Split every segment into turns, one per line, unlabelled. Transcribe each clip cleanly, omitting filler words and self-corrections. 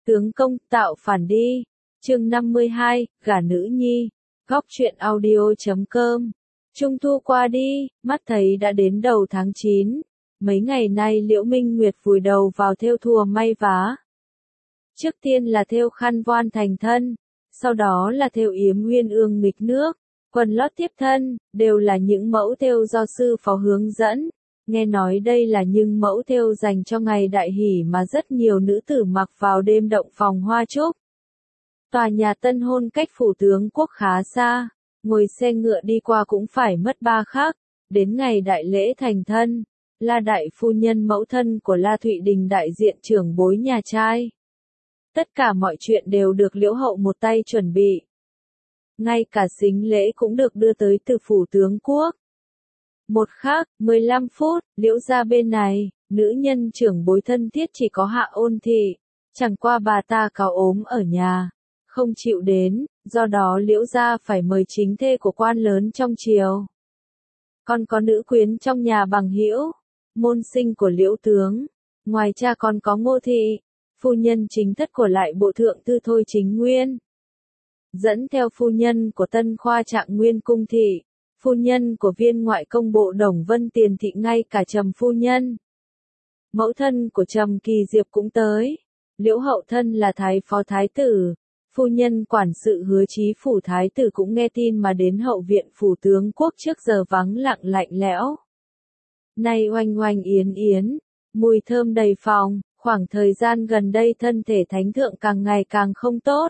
Tướng công tạo phản đi. Chương 52, gả nữ nhi. Góc truyện audio.com. Trung thu qua đi, mắt thấy đã đến đầu tháng 9. Mấy ngày nay Liễu Minh Nguyệt vùi đầu vào thêu thùa may vá. Trước tiên là thêu khăn voan thành thân, sau đó là thêu yếm uyên ương nghịch nước, quần lót tiếp thân, đều là những mẫu thêu do sư phó hướng dẫn. Nghe nói đây là những mẫu thêu dành cho ngày đại hỷ mà rất nhiều nữ tử mặc vào đêm động phòng hoa trúc. Tòa nhà tân hôn cách phủ tướng quốc khá xa, ngồi xe ngựa đi qua cũng phải mất 3 khắc. Đến ngày đại lễ thành thân, La đại phu nhân mẫu thân của La Thụy Đình đại diện trưởng bối nhà trai. Tất cả mọi chuyện đều được Liễu hậu một tay chuẩn bị. Ngay cả sính lễ cũng được đưa tới từ phủ tướng quốc. Một khắc, 15 phút, Liễu gia bên này, nữ nhân trưởng bối thân thiết chỉ có Hạ Ôn thị, chẳng qua bà ta cáo ốm ở nhà, không chịu đến, do đó Liễu gia phải mời chính thê của quan lớn trong triều. Còn có nữ quyến trong nhà bằng hữu, môn sinh của Liễu tướng, ngoài cha còn có Ngô thị, phu nhân chính thất của lại bộ thượng thư Thôi Chính Nguyên. Dẫn theo phu nhân của Tân Khoa Trạng Nguyên Cung thị, phu nhân của viên ngoại công bộ Đồng Vân Tiền thị, ngay cả Trầm phu nhân. Mẫu thân của Trầm Kỳ Diệp cũng tới. Liễu hậu thân là thái phó thái tử, phu nhân quản sự Hứa Chí phủ thái tử cũng nghe tin mà đến hậu viện phủ tướng quốc trước giờ vắng lặng lạnh lẽo. Nay oanh oanh yến yến, mùi thơm đầy phòng, khoảng thời gian gần đây thân thể thánh thượng càng ngày càng không tốt.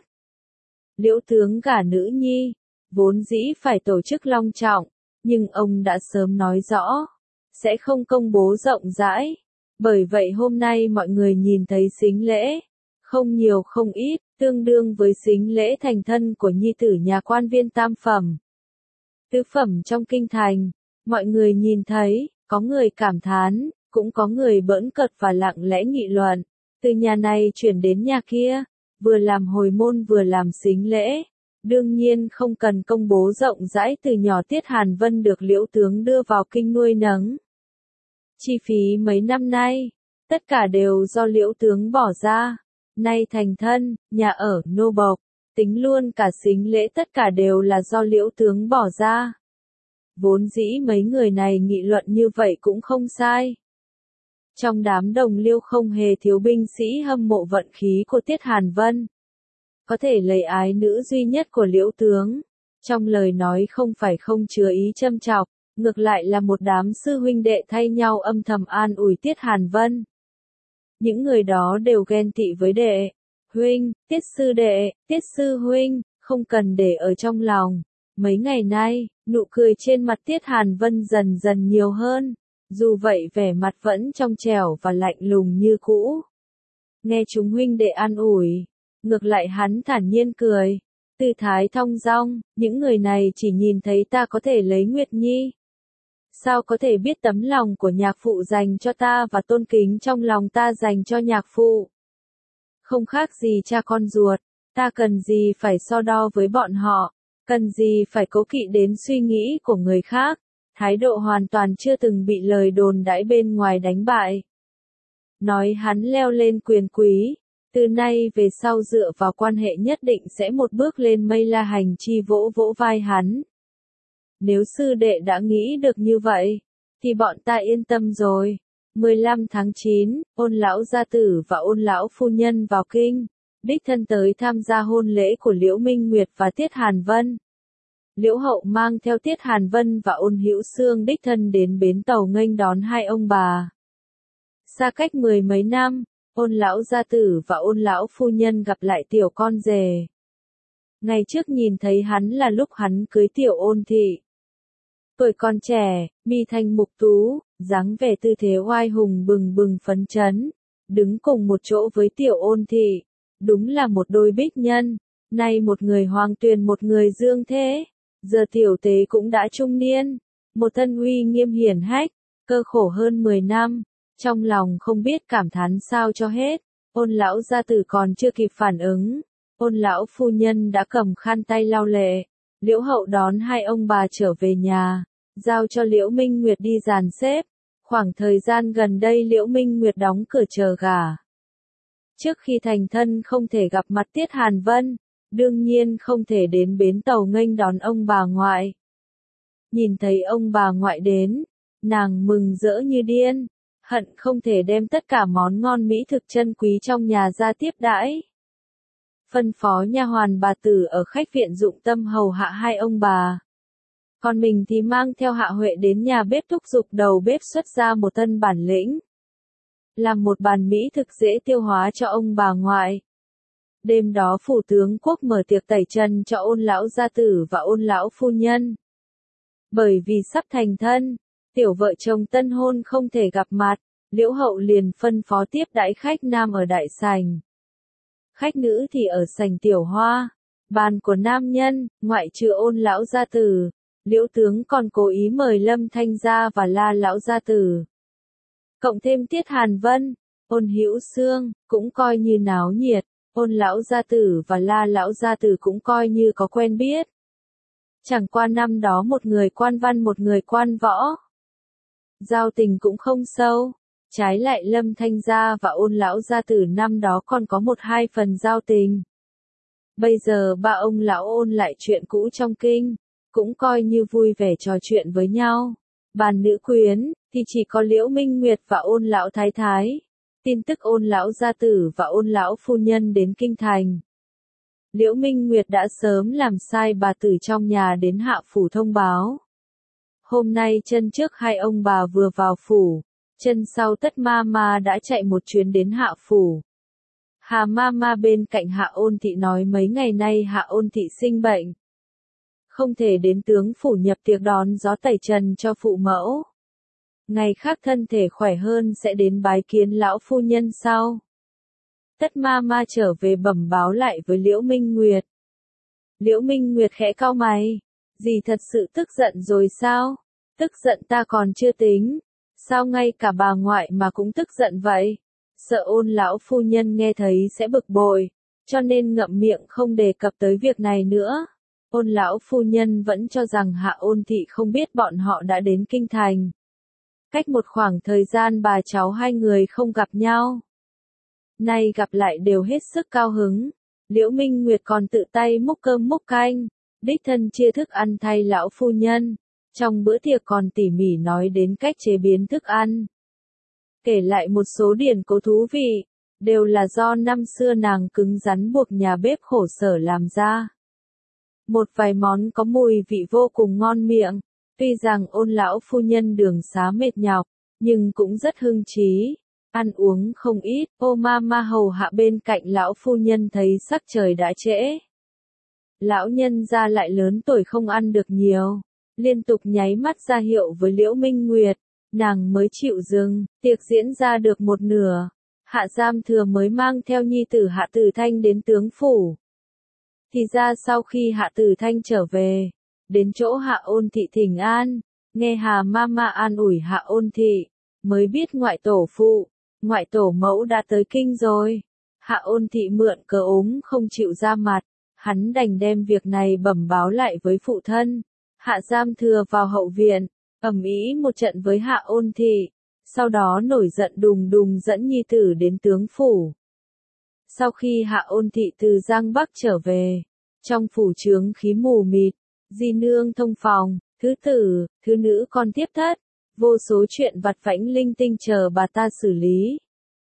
Liễu tướng gả nữ nhi, vốn dĩ phải tổ chức long trọng, nhưng ông đã sớm nói rõ, sẽ không công bố rộng rãi. Bởi vậy hôm nay mọi người nhìn thấy sính lễ, không nhiều không ít, tương đương với sính lễ thành thân của nhi tử nhà quan viên tam phẩm. Tứ phẩm trong kinh thành, mọi người nhìn thấy, có người cảm thán, cũng có người bỡn cợt và lặng lẽ nghị luận, từ nhà này chuyển đến nhà kia, vừa làm hồi môn vừa làm sính lễ. Đương nhiên không cần công bố rộng rãi, từ nhỏ Tiết Hàn Vân được Liễu tướng đưa vào kinh nuôi nấng. Chi phí mấy năm nay, tất cả đều do Liễu tướng bỏ ra. Nay thành thân, nhà ở, nô bộc, tính luôn cả sính lễ tất cả đều là do Liễu tướng bỏ ra. Vốn dĩ mấy người này nghị luận như vậy cũng không sai. Trong đám đồng liêu không hề thiếu binh sĩ hâm mộ vận khí của Tiết Hàn Vân. Có thể lấy ái nữ duy nhất của Liễu tướng. Trong lời nói không phải không chứa ý châm chọc, ngược lại là một đám sư huynh đệ thay nhau âm thầm an ủi Tiết Hàn Vân. Những người đó đều ghen tị với đệ huynh, Tiết sư đệ, Tiết sư huynh, không cần để ở trong lòng. Mấy ngày nay, nụ cười trên mặt Tiết Hàn Vân dần dần nhiều hơn, dù vậy vẻ mặt vẫn trong trẻo và lạnh lùng như cũ. Nghe chúng huynh đệ an ủi, ngược lại hắn thản nhiên cười, tư thái thong dong, những người này chỉ nhìn thấy ta có thể lấy Nguyệt Nhi. Sao có thể biết tấm lòng của nhạc phụ dành cho ta và tôn kính trong lòng ta dành cho nhạc phụ. Không khác gì cha con ruột, ta cần gì phải so đo với bọn họ, cần gì phải cố kỵ đến suy nghĩ của người khác, thái độ hoàn toàn chưa từng bị lời đồn đãi bên ngoài đánh bại. Nói hắn leo lên quyền quý, từ nay về sau dựa vào quan hệ nhất định sẽ một bước lên mây. La Hành Chi vỗ vỗ vai hắn. Nếu sư đệ đã nghĩ được như vậy, thì bọn ta yên tâm rồi. 15 tháng 9, Ôn lão gia tử và Ôn lão phu nhân vào kinh, đích thân tới tham gia hôn lễ của Liễu Minh Nguyệt và Tiết Hàn Vân. Liễu hậu mang theo Tiết Hàn Vân và Ôn Hữu Xương đích thân đến bến tàu nghênh đón hai ông bà. Xa cách mười mấy năm, Ôn lão gia tử và Ôn lão phu nhân gặp lại tiểu con rể. Ngày trước nhìn thấy hắn là lúc hắn cưới tiểu Ôn thị. Tuổi còn trẻ, mi thanh mục tú, dáng vẻ tư thế oai hùng bừng bừng phấn chấn, đứng cùng một chỗ với tiểu Ôn thị, đúng là một đôi bích nhân. Nay một người Hoàng Tuyền một người Dương Thế, giờ tiểu tế cũng đã trung niên, một thân uy nghiêm hiển hách, cơ khổ hơn 10 năm, trong lòng không biết cảm thán sao cho hết. Ôn lão gia tử còn chưa kịp phản ứng, Ôn lão phu nhân đã cầm khăn tay lau lệ. Liễu hậu đón hai ông bà trở về nhà, giao cho Liễu Minh Nguyệt đi dàn xếp. Khoảng thời gian gần đây Liễu Minh Nguyệt đóng cửa chờ gả. Trước khi thành thân không thể gặp mặt Tiết Hàn Vân, đương nhiên không thể đến bến tàu nghênh đón ông bà ngoại. Nhìn thấy ông bà ngoại đến, nàng mừng rỡ như điên, hận không thể đem tất cả món ngon mỹ thực chân quý trong nhà ra tiếp đãi. Phân phó nha hoàn bà tử ở khách viện dụng tâm hầu hạ hai ông bà. Còn mình thì mang theo Hạ Huệ đến nhà bếp thúc giục đầu bếp xuất ra một thân bản lĩnh. Làm một bàn mỹ thực dễ tiêu hóa cho ông bà ngoại. Đêm đó phủ tướng quốc mở tiệc tẩy trần cho Ôn lão gia tử và Ôn lão phu nhân. Bởi vì sắp thành thân, tiểu vợ chồng tân hôn không thể gặp mặt, Liễu Hậu liền phân phó tiếp đãi khách nam ở đại sảnh. Khách nữ thì ở sảnh tiểu hoa. Bàn của nam nhân, ngoại trừ Ôn lão gia tử, Liễu tướng còn cố ý mời Lâm Thanh gia và La lão gia tử. Cộng thêm Tiết Hàn Vân, Ôn Hữu Xương, cũng coi như náo nhiệt. Ôn lão gia tử và La lão gia tử cũng coi như có quen biết. Chẳng qua năm đó một người quan văn một người quan võ. Giao tình cũng không sâu. Trái lại Lâm Thanh gia và Ôn lão gia tử năm đó còn có một hai phần giao tình. Bây giờ ba ông lão ôn lại chuyện cũ trong kinh, cũng coi như vui vẻ trò chuyện với nhau. Bàn nữ quyến, thì chỉ có Liễu Minh Nguyệt và Ôn lão thái thái. Tin tức Ôn lão gia tử và Ôn lão phu nhân đến kinh thành. Liễu Minh Nguyệt đã sớm làm sai bà tử trong nhà đến hạ phủ thông báo. Hôm nay chân trước hai ông bà vừa vào phủ, chân sau Tất ma ma đã chạy một chuyến đến hạ phủ. Hà ma ma bên cạnh Hạ Ôn thị nói mấy ngày nay Hạ Ôn thị sinh bệnh. Không thể đến tướng phủ nhập tiệc đón gió tẩy trần cho phụ mẫu. Ngày khác thân thể khỏe hơn sẽ đến bái kiến lão phu nhân sau. Tất ma ma trở về bẩm báo lại với Liễu Minh Nguyệt. Liễu Minh Nguyệt khẽ cau mày. Dì thật sự tức giận rồi sao? Tức giận ta còn chưa tính. Sao ngay cả bà ngoại mà cũng tức giận vậy? Sợ Ôn lão phu nhân nghe thấy sẽ bực bội, cho nên ngậm miệng không đề cập tới việc này nữa. Ôn lão phu nhân vẫn cho rằng Hạ Ôn thị không biết bọn họ đã đến kinh thành. Cách một khoảng thời gian bà cháu hai người không gặp nhau. Nay gặp lại đều hết sức cao hứng. Liễu Minh Nguyệt còn tự tay múc cơm múc canh, đích thân chia thức ăn thay lão phu nhân. Trong bữa tiệc còn tỉ mỉ nói đến cách chế biến thức ăn. Kể lại một số điển cố thú vị, đều là do năm xưa nàng cứng rắn buộc nhà bếp khổ sở làm ra. Một vài món có mùi vị vô cùng ngon miệng, tuy rằng Ôn lão phu nhân đường xá mệt nhọc, nhưng cũng rất hưng trí, ăn uống không ít. Ô ma ma hầu hạ bên cạnh lão phu nhân thấy sắc trời đã trễ. Lão nhân gia lại lớn tuổi không ăn được nhiều, liên tục nháy mắt ra hiệu với Liễu Minh Nguyệt. Nàng mới chịu dừng, tiệc diễn ra được một nửa. Hạ Giam Thừa mới mang theo nhi tử Hạ Tử Thanh đến tướng phủ. Thì ra sau khi Hạ Tử Thanh trở về, đến chỗ Hạ Ôn thị thỉnh an, nghe Hà Mama an ủi Hạ Ôn thị, mới biết ngoại tổ phụ, ngoại tổ mẫu đã tới kinh rồi. Hạ Ôn thị mượn cớ ốm không chịu ra mặt, hắn đành đem việc này bẩm báo lại với phụ thân. Hạ Giam Thừa vào hậu viện, ầm ĩ một trận với Hạ Ôn thị, sau đó nổi giận đùng đùng dẫn nhi tử đến tướng phủ. Sau khi Hạ Ôn thị từ Giang Bắc trở về, trong phủ trướng khí mù mịt, di nương thông phòng, thứ tử, thứ nữ con tiếp thất, vô số chuyện vặt vãnh linh tinh chờ bà ta xử lý.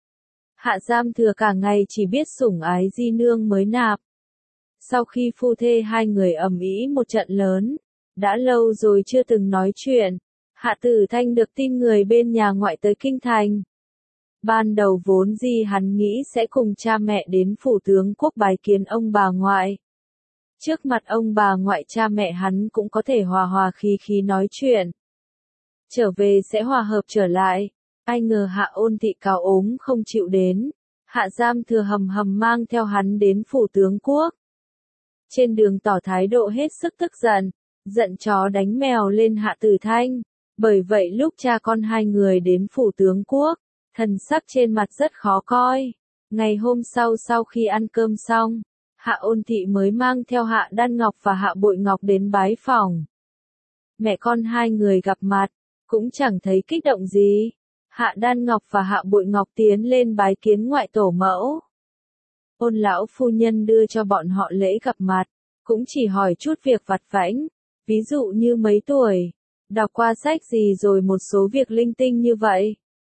Hạ Giam Thừa cả ngày chỉ biết sủng ái di nương mới nạp. Sau khi phu thê hai người ầm ĩ một trận lớn, đã lâu rồi chưa từng nói chuyện, Hạ Tử Thanh được tin người bên nhà ngoại tới kinh thành. Ban đầu vốn gì hắn nghĩ sẽ cùng cha mẹ đến phủ tướng quốc bái kiến ông bà ngoại. Trước mặt ông bà ngoại cha mẹ hắn cũng có thể hòa hòa khí khí nói chuyện. Trở về sẽ hòa hợp trở lại. Ai ngờ Hạ Ôn thị cao ốm không chịu đến. Hạ Giam Thừa hầm hầm mang theo hắn đến phủ tướng quốc. Trên đường tỏ thái độ hết sức tức giận, giận chó đánh mèo lên Hạ Tử Thanh. Bởi vậy lúc cha con hai người đến phủ tướng quốc, thần sắc trên mặt rất khó coi. Ngày hôm sau khi ăn cơm xong, Hạ Ôn thị mới mang theo Hạ Đan Ngọc và Hạ Bội Ngọc đến bái phòng. Mẹ con hai người gặp mặt, cũng chẳng thấy kích động gì. Hạ Đan Ngọc và Hạ Bội Ngọc tiến lên bái kiến ngoại tổ mẫu. Ôn lão phu nhân đưa cho bọn họ lễ gặp mặt, cũng chỉ hỏi chút việc vặt vãnh, ví dụ như mấy tuổi, đọc qua sách gì rồi một số việc linh tinh như vậy.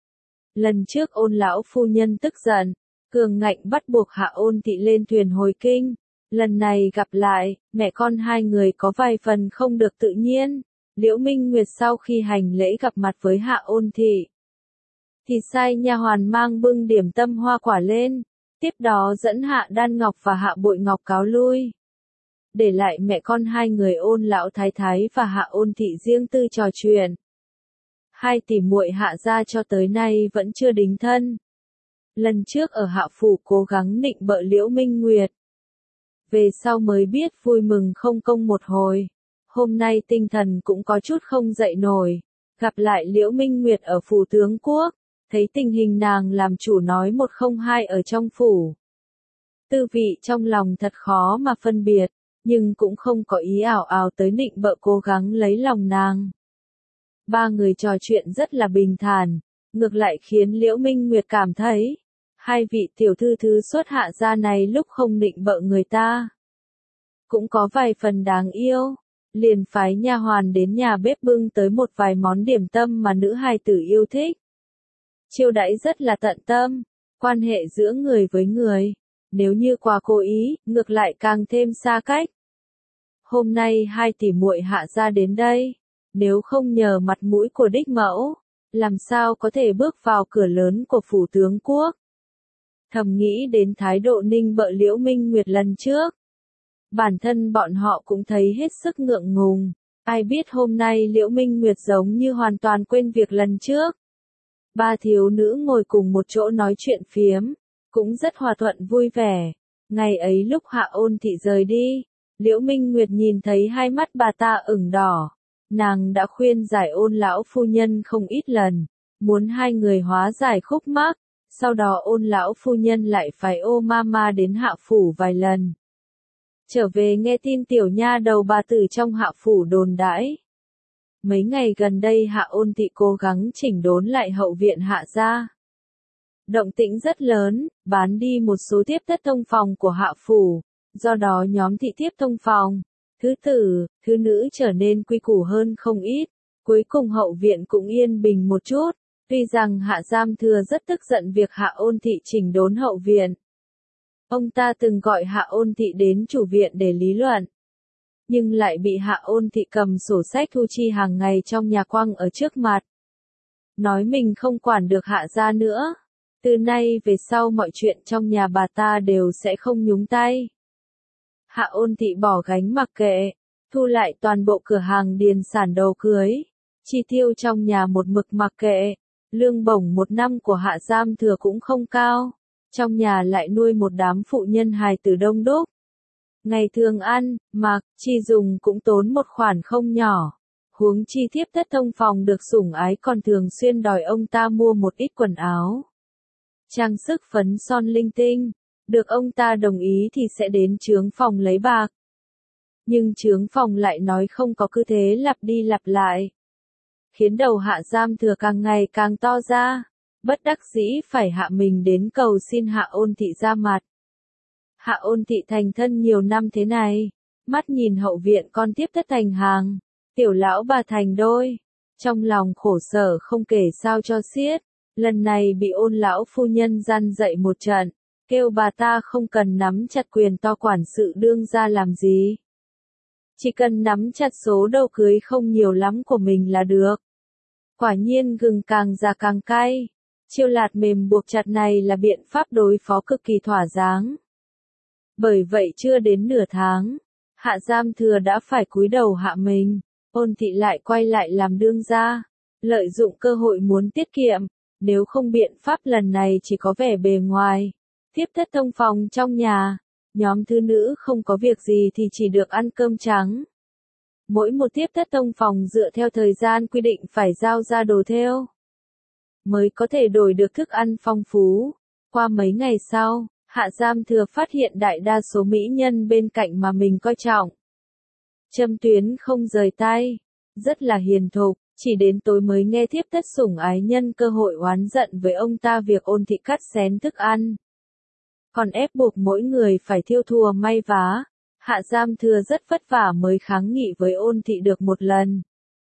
Lần trước Ôn lão phu nhân tức giận, cường ngạnh bắt buộc Hạ Ôn Thị lên thuyền hồi kinh. Lần này gặp lại, mẹ con hai người có vài phần không được tự nhiên. Liễu Minh Nguyệt sau khi hành lễ gặp mặt với Hạ Ôn Thị, thì sai nha hoàn mang bưng điểm tâm hoa quả lên, tiếp đó dẫn Hạ Đan Ngọc và Hạ Bội Ngọc cáo lui. Để lại mẹ con hai người Ôn lão thái thái và Hạ Ôn Thị riêng tư trò chuyện. Hai tỷ muội Hạ gia cho tới nay vẫn chưa đính thân. Lần trước ở Hạ phủ cố gắng nịnh bợ Liễu Minh Nguyệt, về sau mới biết vui mừng không công một hồi. Hôm nay tinh thần cũng có chút không dậy nổi, gặp lại Liễu Minh Nguyệt ở phủ tướng quốc, thấy tình hình nàng làm chủ nói một không hai ở trong phủ. Tư vị trong lòng thật khó mà phân biệt, nhưng cũng không có ý ảo ảo tới nịnh bợ cố gắng lấy lòng nàng. Ba người trò chuyện rất là bình thản, ngược lại khiến Liễu Minh Nguyệt cảm thấy, hai vị tiểu thư thứ xuất Hạ gia này lúc không nịnh bợ người ta, cũng có vài phần đáng yêu, liền phái nha hoàn đến nhà bếp bưng tới một vài món điểm tâm mà nữ hài tử yêu thích. Chiêu đãi rất là tận tâm, quan hệ giữa người với người, nếu như quá cố ý, ngược lại càng thêm xa cách. Hôm nay hai tỷ muội Hạ gia đến đây, nếu không nhờ mặt mũi của đích mẫu, làm sao có thể bước vào cửa lớn của phủ tướng quốc. Thầm nghĩ đến thái độ nịnh bợ Liễu Minh Nguyệt lần trước, bản thân bọn họ cũng thấy hết sức ngượng ngùng. Ai biết hôm nay Liễu Minh Nguyệt giống như hoàn toàn quên việc lần trước. Ba thiếu nữ ngồi cùng một chỗ nói chuyện phiếm, cũng rất hòa thuận vui vẻ. Ngày ấy lúc Hạ Ôn Thị rời đi, Liễu Minh Nguyệt nhìn thấy hai mắt bà ta ửng đỏ. Nàng đã khuyên giải Ôn lão phu nhân không ít lần, muốn hai người hóa giải khúc mắc. Sau đó Ôn lão phu nhân lại phải ô mama đến Hạ phủ vài lần. Trở về nghe tin tiểu nha đầu bà tử trong Hạ phủ đồn đãi. Mấy ngày gần đây Hạ Ôn Thị cố gắng chỉnh đốn lại hậu viện Hạ gia. Động tĩnh rất lớn, bán đi một số tiếp thất thông phòng của Hạ phủ, do đó nhóm thị thiếp thông phòng, thứ tử, thứ nữ trở nên quy củ hơn không ít, cuối cùng hậu viện cũng yên bình một chút. Tuy rằng Hạ Giam Thừa rất tức giận việc Hạ Ôn Thị chỉnh đốn hậu viện. Ông ta từng gọi Hạ Ôn Thị đến chủ viện để lý luận, nhưng lại bị Hạ Ôn Thị cầm sổ sách thu chi hàng ngày trong nhà quăng ở trước mặt. Nói mình không quản được Hạ gia nữa. Từ nay về sau mọi chuyện trong nhà bà ta đều sẽ không nhúng tay. Hạ Ôn Thị bỏ gánh mặc kệ, thu lại toàn bộ cửa hàng điền sản đồ cưới. Chi tiêu trong nhà một mực mặc kệ. Lương bổng một năm của Hạ Giam Thừa cũng không cao. Trong nhà lại nuôi một đám phụ nhân hài tử đông đúc. Ngày thường ăn, mặc, chi dùng cũng tốn một khoản không nhỏ. Huống chi thiếp thất thông phòng được sủng ái còn thường xuyên đòi ông ta mua một ít quần áo, trang sức phấn son linh tinh. Được ông ta đồng ý thì sẽ đến chướng phòng lấy bạc. Nhưng chướng phòng lại nói không có, cứ thế lặp đi lặp lại, khiến đầu Hạ Giam Thừa càng ngày càng to ra. Bất đắc dĩ phải hạ mình đến cầu xin Hạ Ôn Thị ra mặt. Hạ Ôn Thị thành thân nhiều năm thế này, mắt nhìn hậu viện con tiếp thất thành hàng, tiểu lão bà thành đôi, trong lòng khổ sở không kể sao cho xiết. Lần này bị Ôn lão phu nhân gian dạy một trận, kêu bà ta không cần nắm chặt quyền to quản sự đương gia làm gì, chỉ cần nắm chặt số đầu cưới không nhiều lắm của mình là được. Quả nhiên gừng càng già càng cay. Chiêu lạt mềm buộc chặt này là biện pháp đối phó cực kỳ thỏa đáng. Bởi vậy chưa đến nửa tháng, Hạ Giam Thừa đã phải cúi đầu hạ mình. Ôn Thị lại quay lại làm đương gia, lợi dụng cơ hội muốn tiết kiệm. Nếu không biện pháp lần này chỉ có vẻ bề ngoài. Thiếp thất thông phòng trong nhà, nhóm thứ nữ không có việc gì thì chỉ được ăn cơm trắng. Mỗi một thiếp thất thông phòng dựa theo thời gian quy định phải giao ra đồ thêu, mới có thể đổi được thức ăn phong phú. Qua mấy ngày sau, Hạ Giam Thừa phát hiện đại đa số mỹ nhân bên cạnh mà mình coi trọng, châm tuyến không rời tay, rất là hiền thục. Chỉ đến tối mới nghe thiếp thất sủng ái nhân cơ hội oán giận với ông ta việc Ôn Thị cắt xén thức ăn. còn ép buộc mỗi người phải thiêu thùa may vá. Hạ Giam Thừa rất vất vả mới kháng nghị với Ôn Thị được một lần.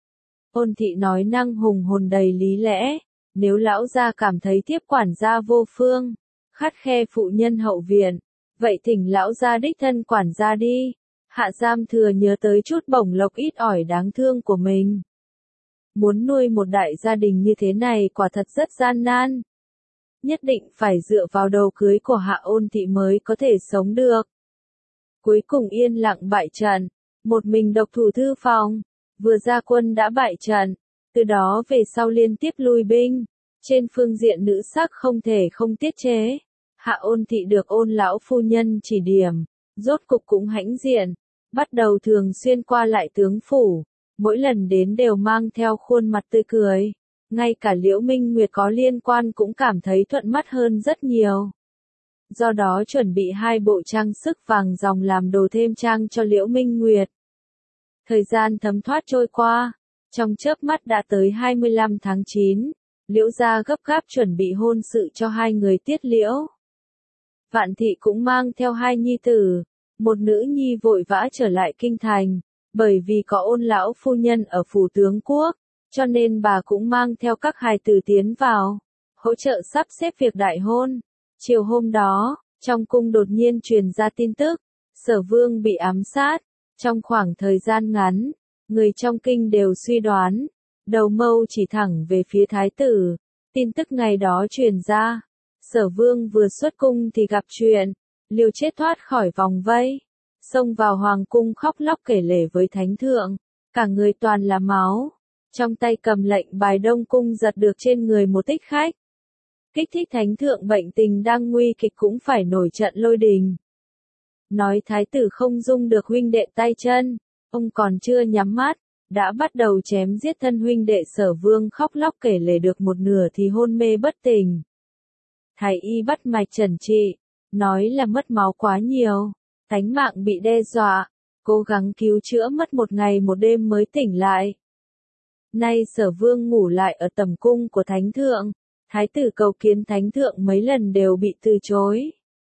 Ôn Thị nói năng hùng hồn đầy lý lẽ, nếu lão gia cảm thấy tiếp quản gia vô phương, khắt khe phụ nhân hậu viện, vậy thỉnh lão gia đích thân quản gia đi. Hạ Giam Thừa nhớ tới chút bổng lộc ít ỏi đáng thương của mình. Muốn nuôi một đại gia đình như thế này quả thật rất gian nan. Nhất định phải dựa vào đầu cưới của Hạ Ôn Thị mới có thể sống được. Cuối cùng yên lặng bại trận, một mình độc thủ thư phòng, vừa ra quân đã bại trận, từ đó về sau liên tiếp lui binh. Trên phương diện nữ sắc không thể không tiết chế. Hạ Ôn Thị được Ôn lão phu nhân chỉ điểm, rốt cục cũng hãnh diện, bắt đầu thường xuyên qua lại tướng phủ, mỗi lần đến đều mang theo khuôn mặt tươi cười. Ngay cả Liễu Minh Nguyệt có liên quan cũng cảm thấy thuận mắt hơn rất nhiều. Do đó chuẩn bị 2 bộ trang sức vàng ròng làm đồ thêm trang cho Liễu Minh Nguyệt. Thời gian thấm thoát trôi qua, trong chớp mắt đã tới 25 tháng 9, Liễu gia gấp gáp chuẩn bị hôn sự cho 2 người Tiết Liễu. Vạn Thị cũng mang theo 2 nhi tử, một nữ nhi vội vã trở lại kinh thành, bởi vì có Ôn lão phu nhân ở phủ tướng quốc, cho nên bà cũng mang theo các hài tử tiến vào, hỗ trợ sắp xếp việc đại hôn. Chiều hôm đó, trong cung đột nhiên truyền ra tin tức, Sở Vương bị ám sát. Trong khoảng thời gian ngắn, người trong kinh đều suy đoán, đầu mâu chỉ thẳng về phía thái tử. Tin tức ngày đó truyền ra, Sở Vương vừa xuất cung thì gặp chuyện, liều chết thoát khỏi vòng vây, xông vào hoàng cung khóc lóc kể lể với thánh thượng, cả người toàn là máu, trong tay cầm lệnh bài Đông cung giật được trên người một thích khách. Kích thích thánh thượng bệnh tình đang nguy kịch cũng phải nổi trận lôi đình. Nói thái tử không dung được huynh đệ tay chân, ông còn chưa nhắm mắt, đã bắt đầu chém giết thân huynh đệ. Sở Vương khóc lóc kể lể được một nửa thì hôn mê bất tỉnh. Thái y bắt mạch chẩn trị, nói là mất máu quá nhiều, tánh mạng bị đe dọa, cố gắng cứu chữa mất 1 ngày 1 đêm mới tỉnh lại. Nay Sở Vương ngủ lại ở tầm cung của thánh thượng, thái tử cầu kiến thánh thượng mấy lần đều bị từ chối.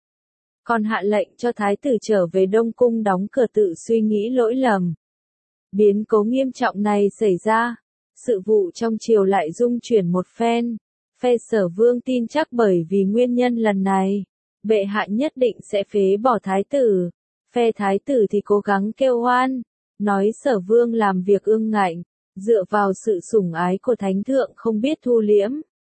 Còn hạ lệnh cho thái tử trở về Đông cung đóng cửa tự suy nghĩ lỗi lầm. Biến cố nghiêm trọng này xảy ra, sự vụ trong triều lại dung chuyển một phen. Phe Sở Vương tin chắc bởi vì nguyên nhân lần này, bệ hạ nhất định sẽ phế bỏ thái tử. Phe thái tử thì cố gắng kêu oan, nói Sở Vương làm việc ương ngạnh, dựa vào sự sủng ái của thánh thượng không biết thu liễm.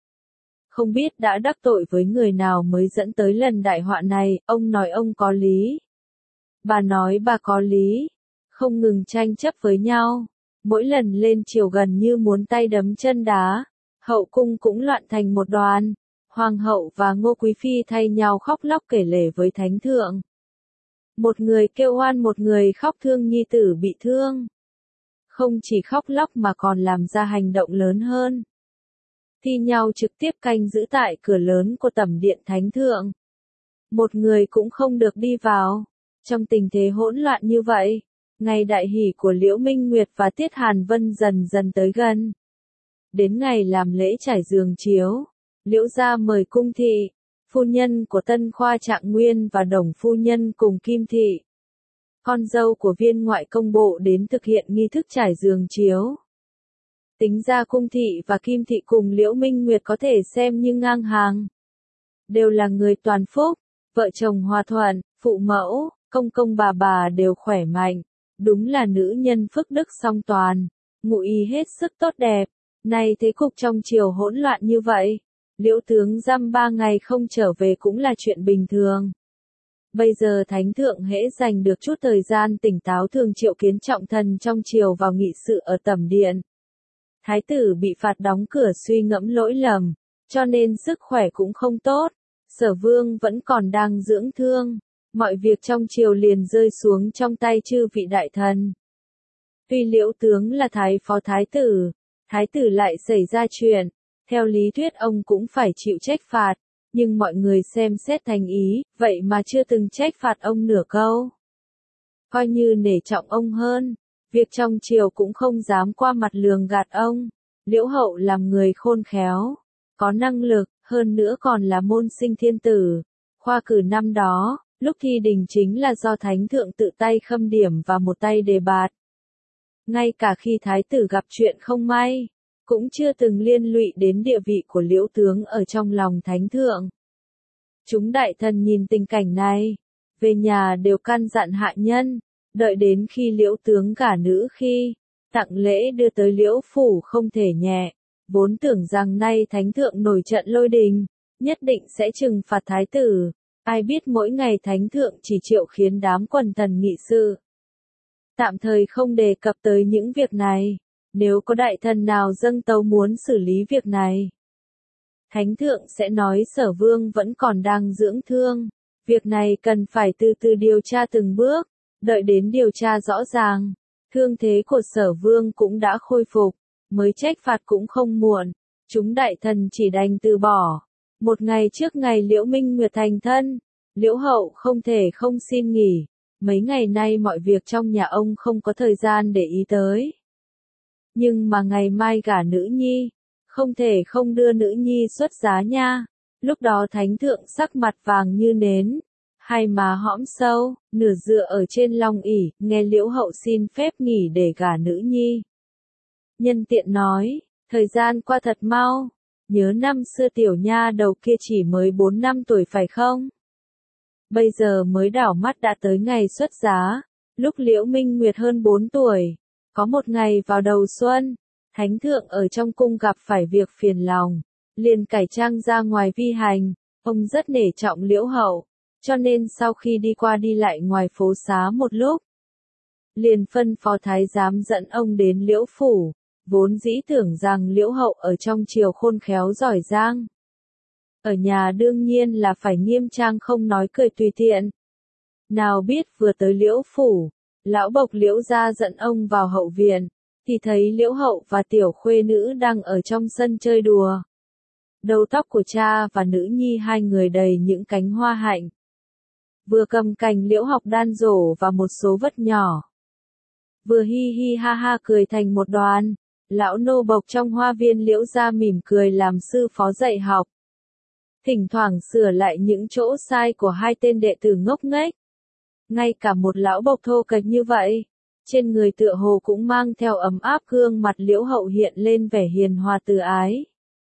Không biết đã đắc tội với người nào mới dẫn tới lần đại họa này. Ông nói ông có lý, bà nói bà có lý, không ngừng tranh chấp với nhau, mỗi lần lên triều gần như muốn tay đấm chân đá. Hậu cung cũng loạn thành một đoàn, hoàng hậu và Ngô Quý Phi thay nhau khóc lóc kể lể với thánh thượng. Một người kêu oan, một người khóc thương nhi tử bị thương. Không chỉ khóc lóc mà còn làm ra hành động lớn hơn. Thi nhau trực tiếp canh giữ tại cửa lớn của tẩm điện thánh thượng. Một người cũng không được đi vào. Trong tình thế hỗn loạn như vậy, ngày đại hỷ của Liễu Minh Nguyệt và Tiết Hàn Vân dần dần tới gần. Đến ngày làm lễ trải giường chiếu, Liễu gia mời Cung thị, phu nhân của Tân Khoa Trạng Nguyên và Đồng phu nhân cùng Kim thị, con dâu của viên ngoại công bộ đến thực hiện nghi thức trải giường chiếu. Tính ra Cung thị và Kim thị cùng Liễu Minh Nguyệt có thể xem như ngang hàng. Đều là người toàn phúc, vợ chồng hòa thuận, phụ mẫu, công công bà đều khỏe mạnh, đúng là nữ nhân phước đức song toàn, ngụ ý hết sức tốt đẹp. Nay thế cục trong triều hỗn loạn như vậy, Liễu tướng dăm 3 ngày không trở về cũng là chuyện bình thường. Bây giờ thánh thượng hễ dành được chút thời gian tỉnh táo thường triệu kiến trọng thần trong triều vào nghị sự ở tẩm điện. Thái tử bị phạt đóng cửa suy ngẫm lỗi lầm, cho nên sức khỏe cũng không tốt. Sở Vương vẫn còn đang dưỡng thương, mọi việc trong triều liền rơi xuống trong tay chư vị đại thần. Tuy Liễu tướng là thái phó thái tử lại xảy ra chuyện, theo lý thuyết ông cũng phải chịu trách phạt, nhưng mọi người xem xét thành ý, vậy mà chưa từng trách phạt ông nửa câu. Coi như nể trọng ông hơn, việc trong triều cũng không dám qua mặt lường gạt ông. Liễu hậu làm người khôn khéo, có năng lực, hơn nữa còn là môn sinh thiên tử, Khoa cử năm đó, lúc thi đình chính là do thánh thượng tự tay khâm điểm và một tay đề bạt. Ngay cả khi thái tử gặp chuyện không may, cũng chưa từng liên lụy đến địa vị của Liễu tướng ở trong lòng thánh thượng. Chúng đại thần nhìn tình cảnh này, về nhà đều căn dặn hạ nhân, đợi đến khi Liễu tướng gả nữ khi tặng lễ đưa tới Liễu phủ không thể nhẹ, vốn tưởng rằng nay thánh thượng nổi trận lôi đình, nhất định sẽ trừng phạt thái tử, ai biết mỗi ngày thánh thượng chỉ triệu khiến đám quần thần nghị sự. Tạm thời không đề cập tới những việc này, nếu có đại thần nào dâng tấu muốn xử lý việc này. Thánh thượng sẽ nói Sở Vương vẫn còn đang dưỡng thương, việc này cần phải từ từ điều tra từng bước, đợi đến điều tra rõ ràng, thương thế của Sở Vương cũng đã khôi phục, mới trách phạt cũng không muộn, chúng đại thần chỉ đành từ bỏ. Một ngày trước ngày Liễu Minh Nguyệt thành thân, Liễu Hậu không thể không xin nghỉ, mấy ngày nay mọi việc trong nhà ông không có thời gian để ý tới. Nhưng mà ngày mai gả nữ nhi, không thể không đưa nữ nhi xuất giá nha. Lúc đó thánh thượng sắc mặt vàng như nến, hai má hõm sâu, nửa dựa ở trên long ỷ, nghe Liễu Hậu xin phép nghỉ để gả nữ nhi. Nhân tiện nói, thời gian qua thật mau, nhớ năm xưa tiểu nha đầu kia chỉ mới 4 năm tuổi phải không? Bây giờ mới đảo mắt đã tới ngày xuất giá, lúc Liễu Minh Nguyệt hơn 4 tuổi, có một ngày vào đầu xuân, thánh thượng ở trong cung gặp phải việc phiền lòng, liền cải trang ra ngoài vi hành, ông rất nể trọng Liễu Hậu, cho nên sau khi đi qua đi lại ngoài phố xá một lúc, liền phân phó thái giám dẫn ông đến Liễu phủ, vốn dĩ tưởng rằng Liễu Hậu ở trong triều khôn khéo giỏi giang. Ở nhà đương nhiên là phải nghiêm trang không nói cười tùy tiện. Nào biết vừa tới Liễu phủ, lão bộc Liễu gia dẫn ông vào hậu viện, thì thấy Liễu Hậu và tiểu khuê nữ đang ở trong sân chơi đùa. Đầu tóc của cha và nữ nhi hai người đầy những cánh hoa hạnh. Vừa cầm cành liễu học đan rổ và một số vật nhỏ. Vừa hi hi ha ha cười thành một đoàn, lão nô bộc trong hoa viên Liễu gia mỉm cười làm sư phó dạy học. Thỉnh thoảng sửa lại những chỗ sai của hai tên đệ tử ngốc nghếch. Ngay cả một lão bộc thô kệch như vậy, trên người tựa hồ cũng mang theo ấm áp, gương mặt Liễu Hậu hiện lên vẻ hiền hòa từ ái.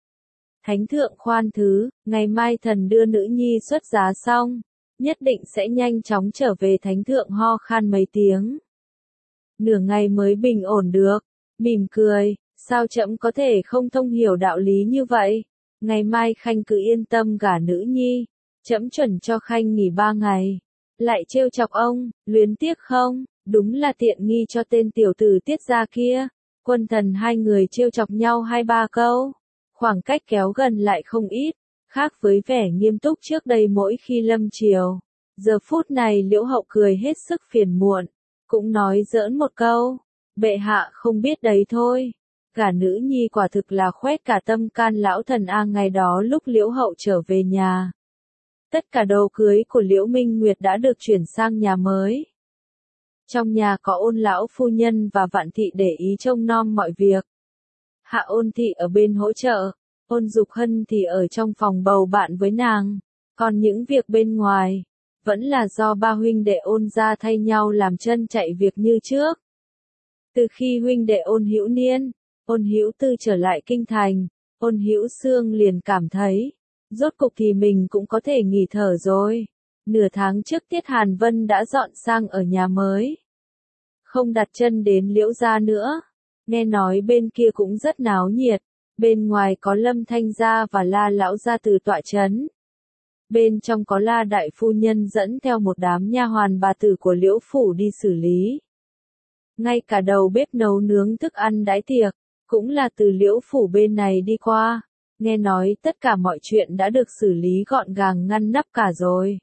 Thánh thượng khoan thứ, ngày mai thần đưa nữ nhi xuất giá xong, nhất định sẽ nhanh chóng trở về. Thánh thượng ho khan mấy tiếng. Nửa ngày mới bình ổn được, mỉm cười, sao trẫm có thể không thông hiểu đạo lý như vậy, ngày mai Khanh cứ yên tâm gả nữ nhi, trẫm chuẩn cho Khanh nghỉ 3 ngày. Lại trêu chọc ông, luyến tiếc không, đúng là tiện nghi cho tên tiểu tử Tiết gia kia. Quân thần hai người trêu chọc nhau 2-3 câu, khoảng cách kéo gần lại không ít, khác với vẻ nghiêm túc trước đây mỗi khi lâm triều. Giờ phút này Liễu Hậu cười hết sức phiền muộn, cũng nói giỡn một câu, bệ hạ không biết đấy thôi. Gả nữ nhi quả thực là khoét cả tâm can lão thần a. Ngày đó lúc Liễu Hậu trở về nhà, tất cả đồ cưới của Liễu Minh Nguyệt đã được chuyển sang nhà mới. Trong nhà có Ôn lão phu nhân và Vạn thị để ý trông nom mọi việc. Hạ Ôn thị ở bên hỗ trợ, Ôn Dục Hân thì ở trong phòng bầu bạn với nàng, còn những việc bên ngoài vẫn là do ba huynh đệ Ôn gia thay nhau làm chân chạy việc như trước. Từ khi huynh đệ Ôn Hữu Niên, Ôn Hữu Tư trở lại kinh thành, Ôn Hữu Xương liền cảm thấy, rốt cục thì mình cũng có thể nghỉ thở rồi. Nửa tháng trước Tiết Hàn Vân đã dọn sang ở nhà mới, không đặt chân đến Liễu gia nữa. Nghe nói bên kia cũng rất náo nhiệt, bên ngoài có Lâm Thanh gia và La lão gia từ tọa chấn. Bên trong có La đại phu nhân dẫn theo một đám nha hoàn bà tử của Liễu phủ đi xử lý. Ngay cả đầu bếp nấu nướng thức ăn đãi tiệc, cũng là từ Liễu phủ bên này đi qua. Nghe nói tất cả mọi chuyện đã được xử lý gọn gàng ngăn nắp cả rồi.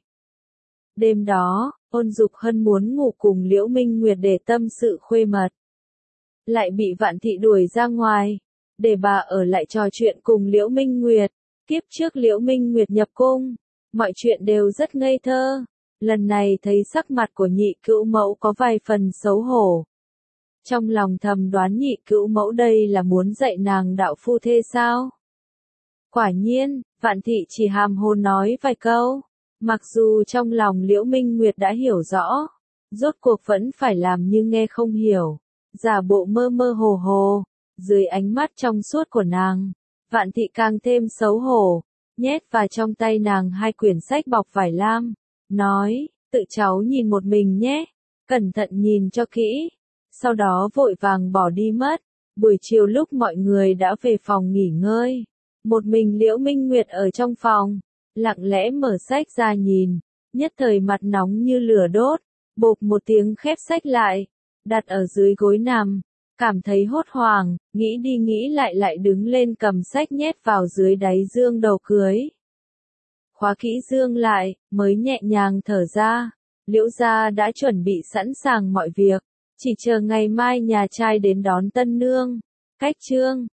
Đêm đó, Ôn Dục Hân muốn ngủ cùng Liễu Minh Nguyệt để tâm sự khuê mật, lại bị Vạn thị đuổi ra ngoài, để bà ở lại trò chuyện cùng Liễu Minh Nguyệt. Kiếp trước Liễu Minh Nguyệt nhập cung, mọi chuyện đều rất ngây thơ, lần này thấy sắc mặt của nhị cữu mẫu có vài phần xấu hổ. Trong lòng thầm đoán nhị cữu mẫu đây là muốn dạy nàng đạo phu thê sao? Quả nhiên, Vạn thị chỉ hàm hồ nói vài câu, Mặc dù trong lòng Liễu Minh Nguyệt đã hiểu rõ, rốt cuộc vẫn phải làm như nghe không hiểu, giả bộ mơ mơ hồ hồ, dưới ánh mắt trong suốt của nàng, Vạn Thị càng thêm xấu hổ, nhét vào trong tay nàng 2 quyển sách bọc vải lam, nói, tự cháu nhìn một mình nhé, cẩn thận nhìn cho kỹ, sau đó vội vàng bỏ đi mất. Buổi chiều lúc mọi người đã về phòng nghỉ ngơi, một mình Liễu Minh Nguyệt ở trong phòng, lặng lẽ mở sách ra nhìn, nhất thời mặt nóng như lửa đốt, bộp một tiếng khép sách lại, đặt ở dưới gối nằm, cảm thấy hốt hoảng, nghĩ đi nghĩ lại đứng lên cầm sách nhét vào dưới đáy dương đầu cưới. Khóa kỹ dương lại, mới nhẹ nhàng thở ra, Liễu gia đã chuẩn bị sẵn sàng mọi việc, chỉ chờ ngày mai nhà trai đến đón tân nương. Cách chương